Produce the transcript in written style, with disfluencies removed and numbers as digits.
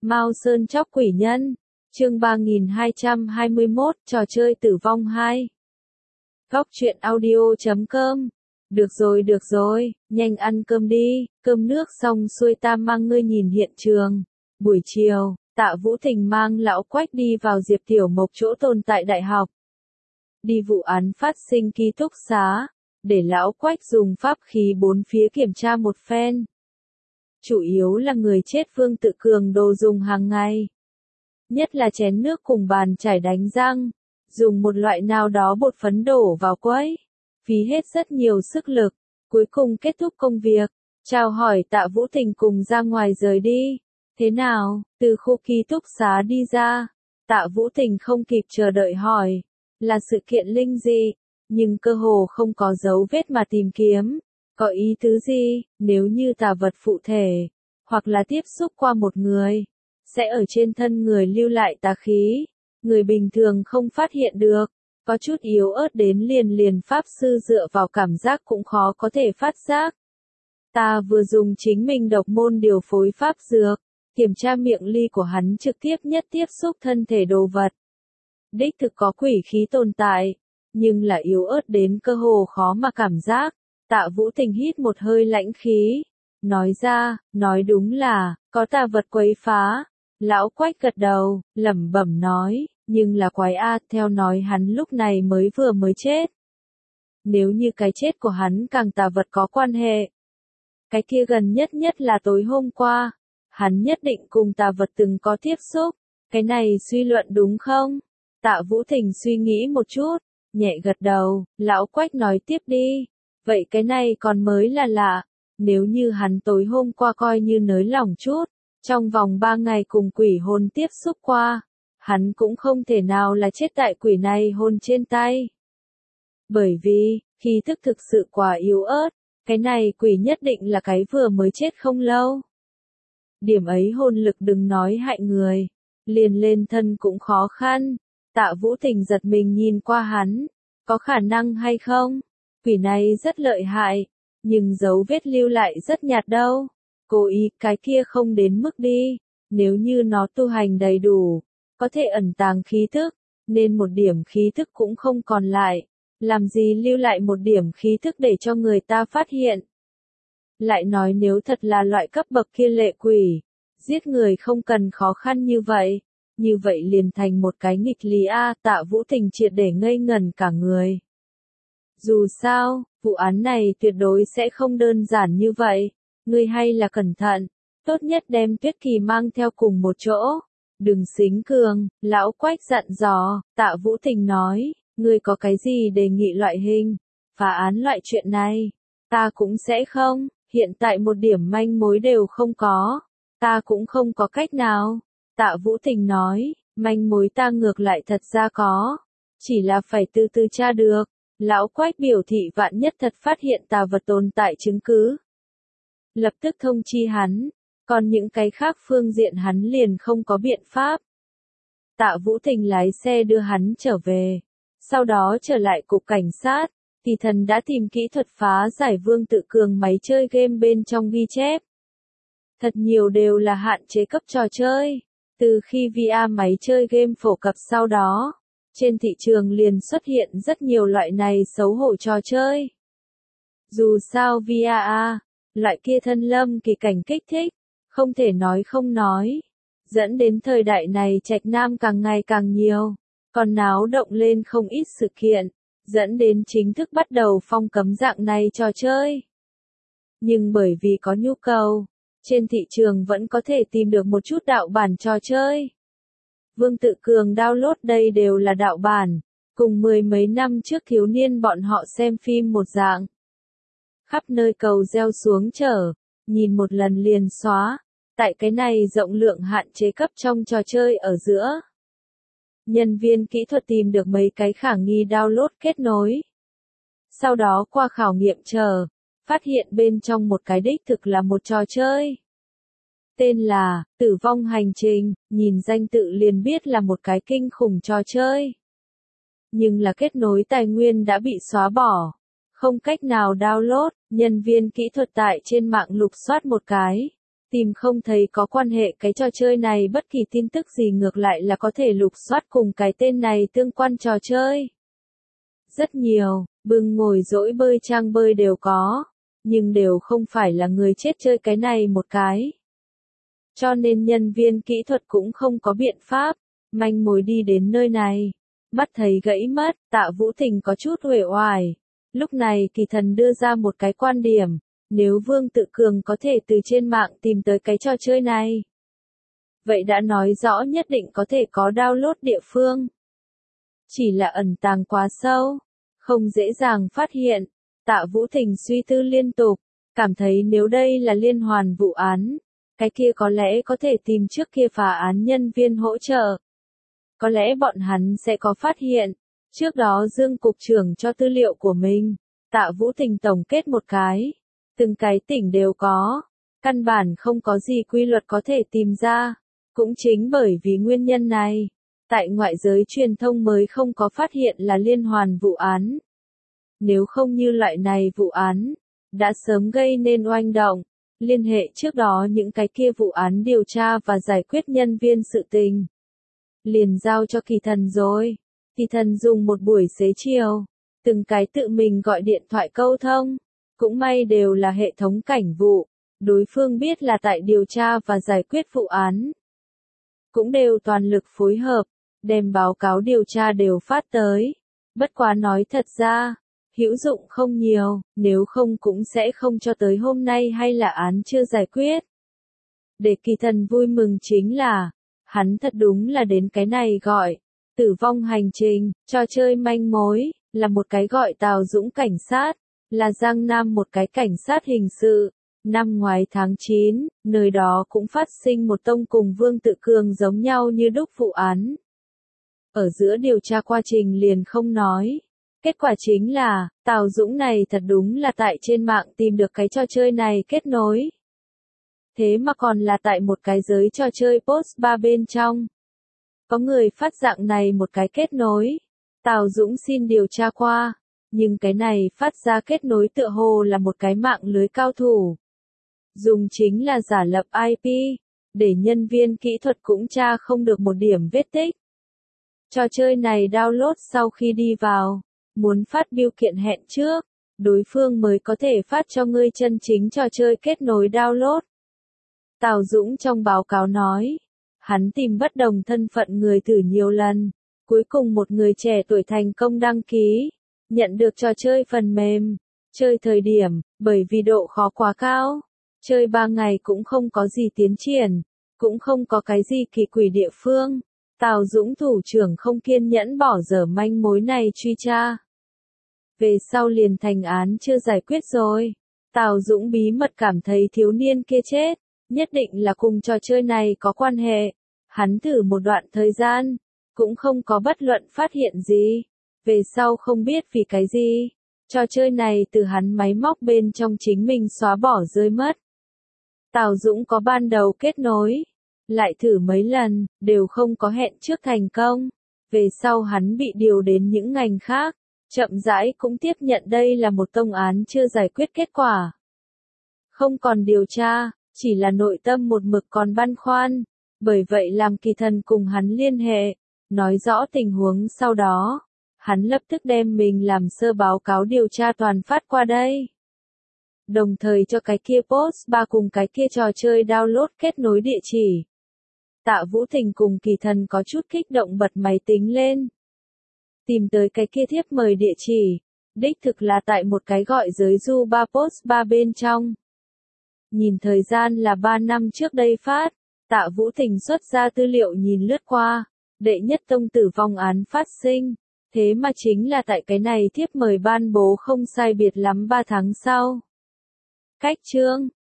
Mao Sơn chóc quỷ nhân, chương 3221, trò chơi tử vong 2. Góc truyện audio.com. Được rồi, nhanh ăn cơm đi, cơm nước xong xuôi ta mang ngươi nhìn hiện trường. Buổi chiều, Tạ Vũ Thình mang Lão Quách đi vào Diệp Tiểu Mộc chỗ tồn tại đại học. Đi vụ án phát sinh ký túc xá, để Lão Quách dùng pháp khí bốn phía kiểm tra một phen. Chủ yếu là người chết Vương Tự Cường đồ dùng hàng ngày. Nhất là chén nước cùng bàn chải đánh răng, dùng một loại nào đó bột phấn đổ vào quấy, phí hết rất nhiều sức lực, cuối cùng kết thúc công việc, chào hỏi Tạ Vũ Thình cùng ra ngoài rời đi. Thế nào, từ khu ký túc xá đi ra, Tạ Vũ Thình không kịp chờ đợi hỏi, là sự kiện linh dị, nhưng cơ hồ không có dấu vết mà tìm kiếm. Có ý tứ gì, nếu như tà vật phụ thể, hoặc là tiếp xúc qua một người, sẽ ở trên thân người lưu lại tà khí, người bình thường không phát hiện được, có chút yếu ớt đến liền pháp sư dựa vào cảm giác cũng khó có thể phát giác. Ta vừa dùng chính mình độc môn điều phối pháp dược, kiểm tra miệng ly của hắn trực tiếp nhất tiếp xúc thân thể đồ vật. Đích thực có quỷ khí tồn tại, nhưng là yếu ớt đến cơ hồ khó mà cảm giác. Tạ Vũ Thình hít một hơi lãnh khí, nói ra, nói đúng là, có tà vật quấy phá. Lão Quách gật đầu, lẩm bẩm nói, nhưng là quái a, theo nói hắn lúc này mới chết. Nếu như cái chết của hắn càng tà vật có quan hệ, cái kia gần nhất là tối hôm qua, hắn nhất định cùng tà vật từng có tiếp xúc, cái này suy luận đúng không? Tạ Vũ Thình suy nghĩ một chút, nhẹ gật đầu, Lão Quách nói tiếp đi. Vậy cái này còn mới là lạ, nếu như hắn tối hôm qua coi như nới lỏng chút, trong vòng 3 ngày cùng quỷ hồn tiếp xúc qua, hắn cũng không thể nào là chết tại quỷ này hồn trên tay. Bởi vì, khí thức thực sự quá yếu ớt, cái này quỷ nhất định là cái vừa mới chết không lâu. Điểm ấy hồn lực đừng nói hại người, liền lên thân cũng khó khăn. Tạ Vũ Thình giật mình nhìn qua hắn, có khả năng hay không? Quỷ này rất lợi hại, nhưng dấu vết lưu lại rất nhạt đâu. Cố ý cái kia không đến mức đi, nếu như nó tu hành đầy đủ, có thể ẩn tàng khí thức, nên một điểm khí thức cũng không còn lại. Làm gì lưu lại một điểm khí thức để cho người ta phát hiện? Lại nói nếu thật là loại cấp bậc kia lệ quỷ, giết người không cần khó khăn như vậy liền thành một cái nghịch lý a. Tạ Vũ Thình triệt để ngây ngẩn cả người. Dù sao, vụ án này tuyệt đối sẽ không đơn giản như vậy, ngươi hay là cẩn thận, tốt nhất đem Tuyết Kỳ mang theo cùng một chỗ, đừng xính cường. Lão Quách dặn dò. Tạ Vũ Thình nói, ngươi có cái gì đề nghị loại hình, phá án loại chuyện này, ta cũng sẽ không, hiện tại một điểm manh mối đều không có, ta cũng không có cách nào. Tạ Vũ Thình nói, manh mối ta ngược lại thật ra có, chỉ là phải từ từ tra được. Lão Quách biểu thị vạn nhất thật phát hiện tà vật tồn tại chứng cứ, lập tức thông chi hắn, còn những cái khác phương diện hắn liền không có biện pháp. Tạ Vũ Thình lái xe đưa hắn trở về, sau đó trở lại cục cảnh sát, thì thần đã tìm kỹ thuật phá giải Vương Tự Cường máy chơi game bên trong ghi chép. Thật nhiều đều là hạn chế cấp trò chơi, từ khi VR máy chơi game phổ cập sau đó. Trên thị trường liền xuất hiện rất nhiều loại này xấu hổ trò chơi. Dù sao VR, loại kia thân lâm kỳ cảnh kích thích, không thể nói không nói. Dẫn đến thời đại này trạch nam càng ngày càng nhiều, còn náo động lên không ít sự kiện, dẫn đến chính thức bắt đầu phong cấm dạng này trò chơi. Nhưng bởi vì có nhu cầu, trên thị trường vẫn có thể tìm được một chút đạo bản trò chơi. Vương Tự Cường download đây đều là đạo bản, cùng mười mấy năm trước thiếu niên bọn họ xem phim một dạng. Khắp nơi cầu gieo xuống chở, nhìn một lần liền xóa, tại cái này rộng lượng hạn chế cấp trong trò chơi ở giữa. Nhân viên kỹ thuật tìm được mấy cái khả nghi download kết nối. Sau đó qua khảo nghiệm chờ, phát hiện bên trong một cái đích thực là một trò chơi. Tên là, Tử vong hành trình, nhìn danh tự liền biết là một cái kinh khủng trò chơi. Nhưng là kết nối tài nguyên đã bị xóa bỏ, không cách nào download, nhân viên kỹ thuật tại trên mạng lục soát một cái, Tìm không thấy có quan hệ cái trò chơi này bất kỳ tin tức gì, ngược lại là có thể lục soát cùng cái tên này tương quan trò chơi. Rất nhiều, bưng ngồi dỗi bơi trang bơi đều có, nhưng đều không phải là người chết chơi cái này một cái. Cho nên nhân viên kỹ thuật cũng không có biện pháp, manh mối đi đến nơi này. Mắt thấy gãy mất, Tạ Vũ Tình có chút uể oải. Lúc này Kỳ Thần đưa ra một cái quan điểm, nếu Vương Tự Cường có thể từ trên mạng tìm tới cái trò chơi này, vậy đã nói rõ nhất định có thể có download địa phương. Chỉ là ẩn tàng quá sâu, không dễ dàng phát hiện. Tạ Vũ Tình suy tư liên tục, cảm thấy nếu đây là liên hoàn vụ án, cái kia có lẽ có thể tìm trước kia phá án nhân viên hỗ trợ. Có lẽ bọn hắn sẽ có phát hiện. Trước đó Dương Cục trưởng cho tư liệu của mình, Tạ Vũ Tình tổng kết một cái. Từng cái tỉnh đều có. Căn bản không có gì quy luật có thể tìm ra. Cũng chính bởi vì nguyên nhân này, tại ngoại giới truyền thông mới không có phát hiện là liên hoàn vụ án. Nếu không như loại này vụ án, đã sớm gây nên oanh động. Liên hệ trước đó những cái kia vụ án điều tra và giải quyết nhân viên sự tình. Liền giao cho Kỳ Thần rồi. Kỳ Thần dùng một buổi xế chiều, từng cái tự mình gọi điện thoại câu thông. Cũng may đều là hệ thống cảnh vụ, đối phương biết là tại điều tra và giải quyết vụ án. Cũng đều toàn lực phối hợp, đem báo cáo điều tra đều phát tới. Bất quá nói thật ra, hữu dụng không nhiều, nếu không cũng sẽ không cho tới hôm nay hay là án chưa giải quyết. Để Kỳ Thần vui mừng chính là, hắn thật đúng là đến cái này gọi, tử vong hành trình, trò chơi manh mối, là một cái gọi Tào Dũng cảnh sát, là Giang Nam một cái cảnh sát hình sự. Năm ngoái tháng 9, nơi đó cũng phát sinh một tông cùng Vương Tự Cường giống nhau như đúc vụ án. Ở giữa điều tra quá trình liền không nói. Kết quả chính là, Tào Dũng này thật đúng là tại trên mạng tìm được cái trò chơi này kết nối. Thế mà còn là tại một cái giới trò chơi post bar bên trong. Có người phát dạng này một cái kết nối. Tào Dũng xin điều tra qua. Nhưng cái này phát ra kết nối tựa hồ là một cái mạng lưới cao thủ. Dùng chính là giả lập IP, để nhân viên kỹ thuật cũng tra không được một điểm vết tích. Trò chơi này download sau khi đi vào, muốn phát bill kiện hẹn trước, đối phương mới có thể phát cho ngươi chân chính trò chơi kết nối download. Tào Dũng trong báo cáo nói, hắn tìm bất đồng thân phận người thử nhiều lần, cuối cùng một người trẻ tuổi thành công đăng ký, nhận được trò chơi phần mềm, chơi thời điểm, bởi vì độ khó quá cao, chơi 3 ngày cũng không có gì tiến triển, cũng không có cái gì kỳ quỷ địa phương. Tào Dũng thủ trưởng không kiên nhẫn bỏ dở manh mối này truy tra. Về sau liền thành án chưa giải quyết rồi. Tào Dũng bí mật cảm thấy thiếu niên kia chết, nhất định là cùng trò chơi này có quan hệ. Hắn thử một đoạn thời gian, cũng không có bất luận phát hiện gì. Về sau không biết vì cái gì, trò chơi này từ hắn máy móc bên trong chính mình xóa bỏ rơi mất. Tào Dũng có ban đầu kết nối, lại thử mấy lần, đều không có hẹn trước thành công. Về sau hắn bị điều đến những ngành khác, chậm rãi cũng tiếp nhận đây là một tông án chưa giải quyết kết quả. Không còn điều tra, chỉ là nội tâm một mực còn băn khoăn, bởi vậy làm Kỳ Thần cùng hắn liên hệ, nói rõ tình huống sau đó. Hắn lập tức đem mình làm sơ báo cáo điều tra toàn phát qua đây. Đồng thời cho cái kia post bar cùng cái kia trò chơi download kết nối địa chỉ. Tạ Vũ Tình cùng Kỳ Thần có chút kích động bật máy tính lên. Tìm tới cái kia thiếp mời địa chỉ, đích thực là tại một cái gọi giới du bar post bar bên trong. Nhìn thời gian là 3 năm trước đây phát, Tạ Vũ Tình xuất ra tư liệu nhìn lướt qua, đệ nhất tông tử vong án phát sinh. Thế mà chính là tại cái này thiếp mời ban bố không sai biệt lắm 3 tháng sau. Cách chương